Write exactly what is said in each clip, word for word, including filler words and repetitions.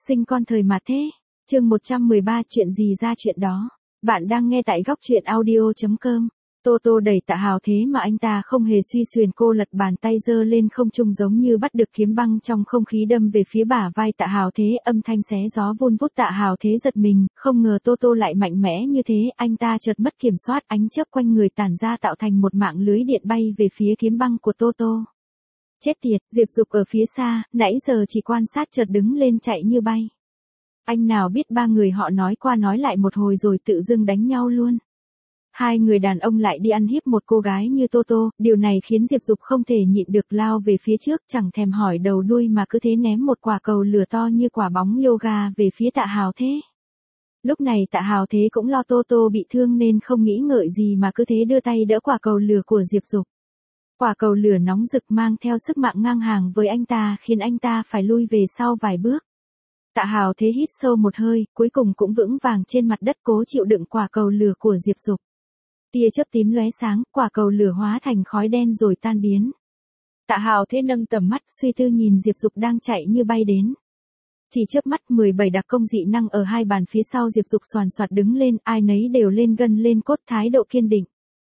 Sinh con thời mà thế. Chương một trăm mười ba chuyện gì ra chuyện đó. Bạn đang nghe tại góc truyện audio chấm com. Tô Tô đẩy Tạ Hào thế mà anh ta không hề suy xuyển, cô lật bàn tay giơ lên không trung giống như bắt được kiếm băng trong không khí đâm về phía bả vai Tạ Hào thế, âm thanh xé gió vun vút. Tạ Hào thế giật mình, không ngờ Tô Tô lại mạnh mẽ như thế, anh ta chợt mất kiểm soát, ánh chớp quanh người tản ra tạo thành một mạng lưới điện bay về phía kiếm băng của Tô Tô. Chết tiệt, Diệp Dục ở phía xa, nãy giờ chỉ quan sát chợt đứng lên chạy như bay. Anh nào biết ba người họ nói qua nói lại một hồi rồi tự dưng đánh nhau luôn. Hai người đàn ông lại đi ăn hiếp một cô gái như Tô Tô, điều này khiến Diệp Dục không thể nhịn được, lao về phía trước, chẳng thèm hỏi đầu đuôi mà cứ thế ném một quả cầu lửa to như quả bóng yoga về phía Tạ Hào thế. Lúc này Tạ Hào thế cũng lo Tô Tô bị thương nên không nghĩ ngợi gì mà cứ thế đưa tay đỡ quả cầu lửa của Diệp Dục. Quả cầu lửa nóng rực mang theo sức mạnh ngang hàng với anh ta khiến anh ta phải lui về sau vài bước. Tạ Hào thế hít sâu một hơi, cuối cùng cũng vững vàng trên mặt đất cố chịu đựng quả cầu lửa của Diệp Dục. Tia chớp tím lóe sáng, quả cầu lửa hóa thành khói đen rồi tan biến. Tạ Hào thế nâng tầm mắt suy tư nhìn Diệp Dục đang chạy như bay đến. Chỉ chớp mắt, mười bảy đặc công dị năng ở hai bàn phía sau Diệp Dục xoàn xoạt đứng lên, ai nấy đều lên gân lên cốt, thái độ kiên định.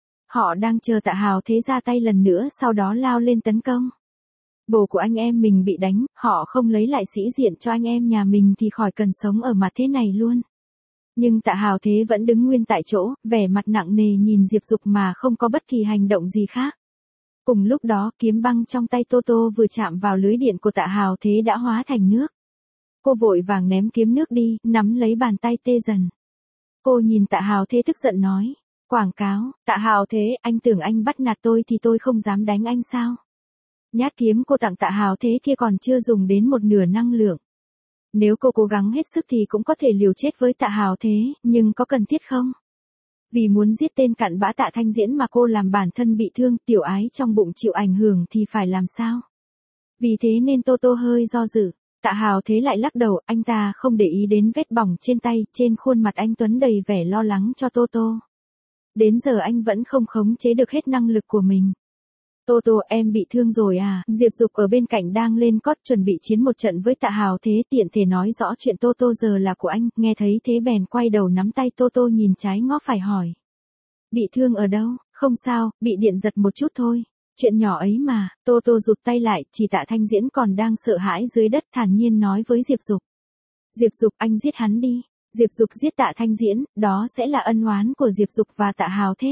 Họ đang chờ Tạ Hào thế ra tay lần nữa, sau đó lao lên tấn công. Bồ của anh em mình bị đánh, họ không lấy lại sĩ diện cho anh em nhà mình thì khỏi cần sống ở mặt thế này luôn. Nhưng Tạ Hào thế vẫn đứng nguyên tại chỗ, vẻ mặt nặng nề nhìn Diệp Dục mà không có bất kỳ hành động gì khác. Cùng lúc đó, kiếm băng trong tay Tô Tô vừa chạm vào lưới điện của Tạ Hào thế đã hóa thành nước. Cô vội vàng ném kiếm nước đi, nắm lấy bàn tay tê dần. Cô nhìn Tạ Hào thế tức giận nói. Quảng cáo, Tạ Hào thế, anh tưởng anh bắt nạt tôi thì tôi không dám đánh anh sao? Nhát kiếm cô tặng Tạ Hào thế kia còn chưa dùng đến một nửa năng lượng. Nếu cô cố gắng hết sức thì cũng có thể liều chết với Tạ Hào thế, nhưng có cần thiết không? Vì muốn giết tên cặn bã Tạ Thanh Diễn mà cô làm bản thân bị thương, tiểu ái trong bụng chịu ảnh hưởng thì phải làm sao? Vì thế nên Tô Tô hơi do dự. Tạ Hào thế lại lắc đầu, anh ta không để ý đến vết bỏng trên tay, trên khuôn mặt anh tuấn đầy vẻ lo lắng cho Tô Tô. Đến giờ anh vẫn không khống chế được hết năng lực của mình. Tô Tô, em bị thương rồi à? Diệp Dục ở bên cạnh đang lên cót chuẩn bị chiến một trận với Tạ Hào thế, tiện thể nói rõ chuyện Tô Tô giờ là của anh, nghe thấy thế bèn quay đầu nắm tay Tô Tô nhìn trái ngó phải hỏi. Bị thương ở đâu? Không sao, bị điện giật một chút thôi. Chuyện nhỏ ấy mà. Tô Tô rụt tay lại, chỉ Tạ Thanh Diễn còn đang sợ hãi dưới đất thản nhiên nói với Diệp Dục. Diệp Dục, anh giết hắn đi. Diệp Dục giết Tạ Thanh Diễn, đó sẽ là ân oán của Diệp Dục và Tạ Hào thế.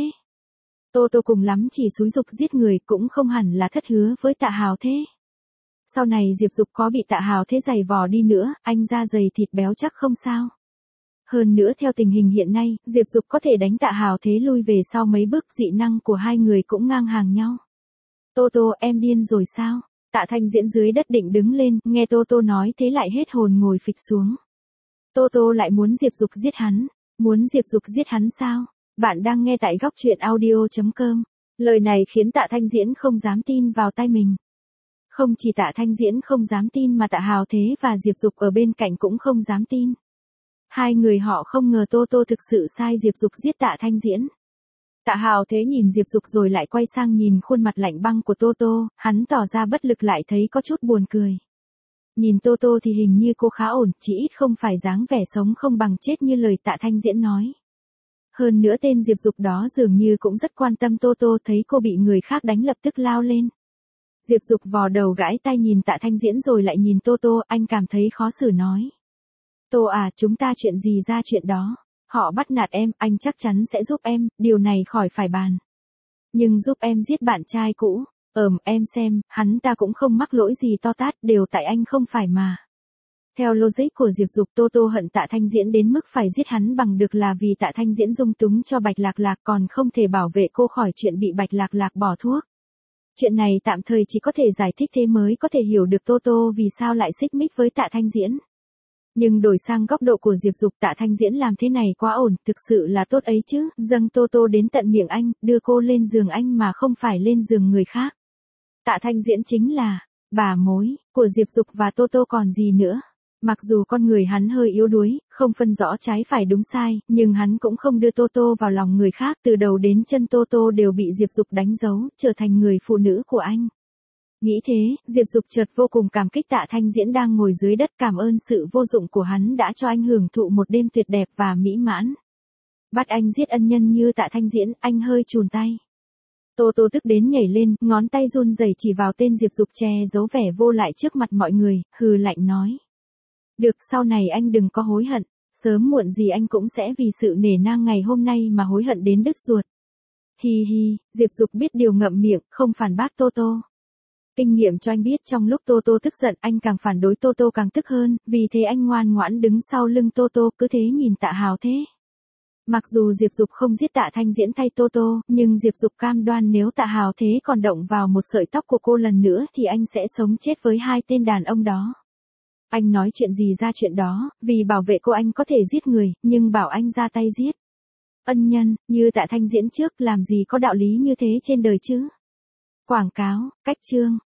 Tô Tô cùng lắm chỉ xúi giục giết người, cũng không hẳn là thất hứa với Tạ Hào thế. Sau này Diệp Dục có bị Tạ Hào thế giày vò đi nữa, anh da dày thịt béo chắc không sao. Hơn nữa theo tình hình hiện nay, Diệp Dục có thể đánh Tạ Hào thế lui về sau mấy bước, dị năng của hai người cũng ngang hàng nhau. Tô Tô, em điên rồi sao? Tạ Thanh Diễn dưới đất định đứng lên, nghe Tô Tô nói thế lại hết hồn ngồi phịch xuống. Tô Tô lại muốn Diệp Dục giết hắn. Muốn Diệp Dục giết hắn sao? Bạn đang nghe tại góc truyện audio chấm com. Lời này khiến Tạ Thanh Diễn không dám tin vào tai mình. Không chỉ Tạ Thanh Diễn không dám tin mà Tạ Hào thế và Diệp Dục ở bên cạnh cũng không dám tin. Hai người họ không ngờ Tô Tô thực sự sai Diệp Dục giết Tạ Thanh Diễn. Tạ Hào thế nhìn Diệp Dục rồi lại quay sang nhìn khuôn mặt lạnh băng của Tô Tô, hắn tỏ ra bất lực lại thấy có chút buồn cười. Nhìn Tô Tô thì hình như cô khá ổn, chỉ ít không phải dáng vẻ sống không bằng chết như lời Tạ Thanh Diễn nói. Hơn nữa tên Diệp Dục đó dường như cũng rất quan tâm Tô Tô, thấy cô bị người khác đánh lập tức lao lên. Diệp Dục vò đầu gãi tai nhìn Tạ Thanh Diễn rồi lại nhìn Tô Tô, anh cảm thấy khó xử nói. Tô à, chúng ta chuyện gì ra chuyện đó. Họ bắt nạt em, anh chắc chắn sẽ giúp em, điều này khỏi phải bàn. Nhưng giúp em giết bạn trai cũ, ờm em xem, hắn ta cũng không mắc lỗi gì to tát, đều tại anh không phải mà. Theo logic của Diệp Dục, Tô Tô hận Tạ Thanh Diễn đến mức phải giết hắn bằng được là vì Tạ Thanh Diễn dung túng cho Bạch Lạc Lạc còn không thể bảo vệ cô khỏi chuyện bị Bạch Lạc Lạc bỏ thuốc. Chuyện này tạm thời chỉ có thể giải thích thế mới có thể hiểu được Tô Tô vì sao lại xích mích với Tạ Thanh Diễn. Nhưng đổi sang góc độ của Diệp Dục, Tạ Thanh Diễn làm thế này quá ổn, thực sự là tốt ấy chứ, dâng Tô Tô đến tận miệng anh, đưa cô lên giường anh mà không phải lên giường người khác. Tạ Thanh Diễn chính là bà mối của Diệp Dục và Tô Tô còn gì nữa. Mặc dù con người hắn hơi yếu đuối, không phân rõ trái phải đúng sai, nhưng hắn cũng không đưa Tô Tô vào lòng người khác, từ đầu đến chân Tô Tô đều bị Diệp Dục đánh dấu, trở thành người phụ nữ của anh. Nghĩ thế, Diệp Dục chợt vô cùng cảm kích Tạ Thanh Diễn đang ngồi dưới đất, cảm ơn sự vô dụng của hắn đã cho anh hưởng thụ một đêm tuyệt đẹp và mỹ mãn. Bắt anh giết ân nhân như Tạ Thanh Diễn, anh hơi chùn tay. Tô Tô tức đến nhảy lên, ngón tay run rẩy chỉ vào tên Diệp Dục che giấu vẻ vô lại trước mặt mọi người, hừ lạnh nói. Được, sau này anh đừng có hối hận, sớm muộn gì anh cũng sẽ vì sự nể nang ngày hôm nay mà hối hận đến đứt ruột. Hi hi, Diệp Dục biết điều ngậm miệng, không phản bác Tô Tô. Kinh nghiệm cho anh biết trong lúc Tô Tô tức giận anh càng phản đối Tô Tô càng tức hơn, vì thế anh ngoan ngoãn đứng sau lưng Tô Tô cứ thế nhìn Tạ Hào Thế. Mặc dù Diệp Dục không giết Tạ Thanh Diễn thay Tô Tô, nhưng Diệp Dục cam đoan nếu Tạ Hào Thế còn động vào một sợi tóc của cô lần nữa thì anh sẽ sống chết với hai tên đàn ông đó. Anh nói chuyện gì ra chuyện đó, vì bảo vệ cô anh có thể giết người, nhưng bảo anh ra tay giết ân nhân, như Tạ Thanh Diễn trước, làm gì có đạo lý như thế trên đời chứ. Quảng cáo, cách chương.